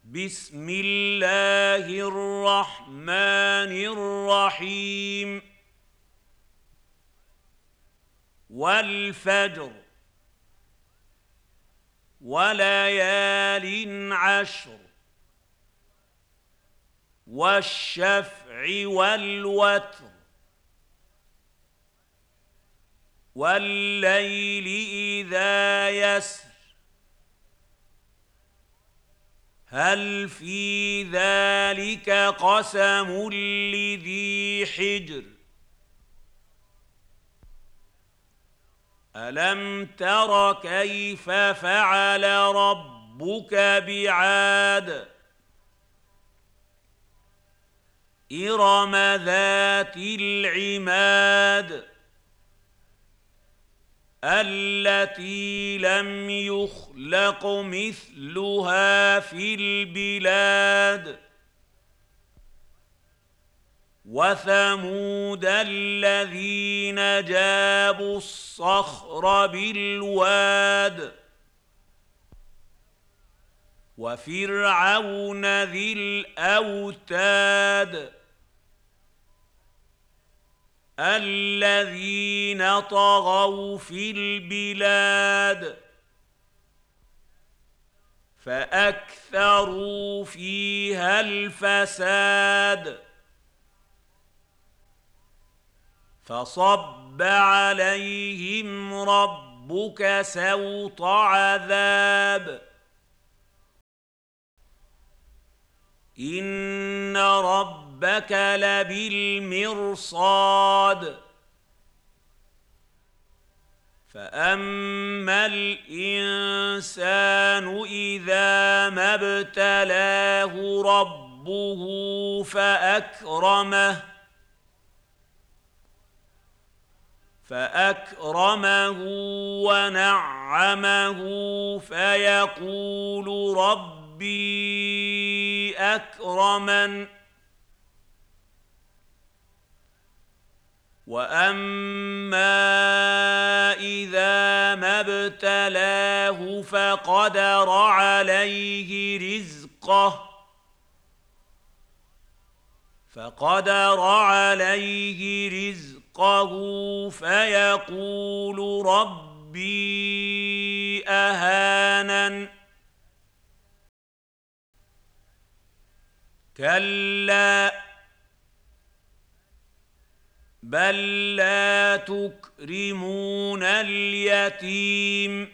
بسم الله الرحمن الرحيم والفجر وليال عشر والشفع والوتر والليل إذا يسر هل في ذلك قسم لذي حجر ألم تر كيف فعل ربك بعاد إرم ذات العماد التي لم يخلق مثلها في البلاد وثمود الذين جابوا الصخر بالواد وفرعون ذي الأوتاد الذين طغوا في البلاد فأكثروا فيها الفساد فصب عليهم ربك سوط عذاب إن ربك لبالمرصاد فأما الإنسان إذا ما ابتلاه ربه فأكرمه ونعمه فيقول ربي أكرمن وأما إذا ما ابتلاه فقدر عليه رزقه فيقول ربي أهانن كلا بل لا تكرمون اليتيم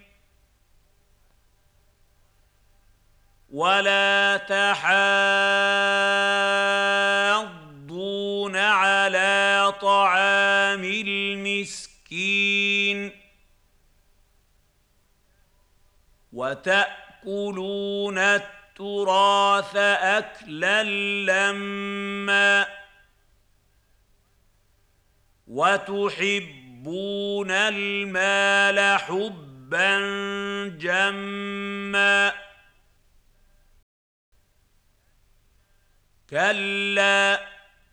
ولا تحاضون على طعام المسكين وتأكلون التراث أكلا لما وتحبون المال حبا جما كلا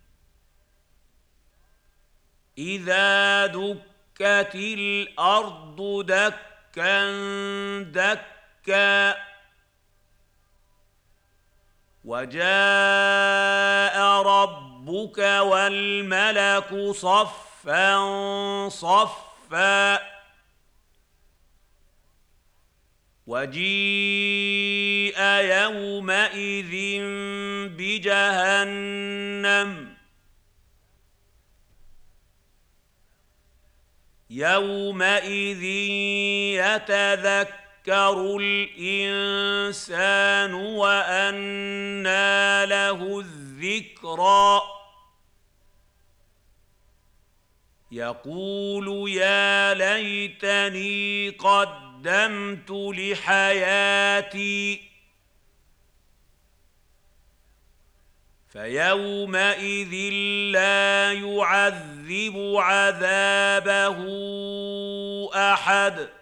إذا دكت الأرض دكا دكا وجاء ربك والملك صفا صفا وجيء يومئذ بجهنم يومئذ يتذكر الإنسان وأنى له الذكرى يقول يا ليتني قدمت لحياتي فيومئذ لا يعذب عذابه أحد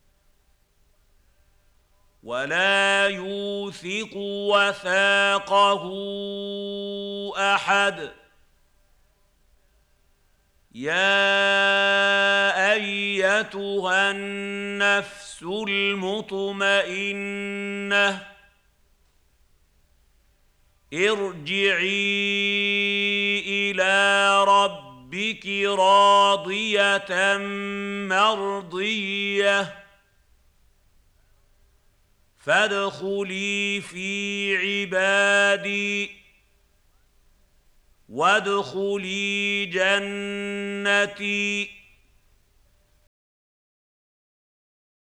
ولا يوثق وثاقه أحد يا أيتها النفس المطمئنة ارجعي إلى ربك راضية مرضية فادخلي في عبادي وادخلي جنتي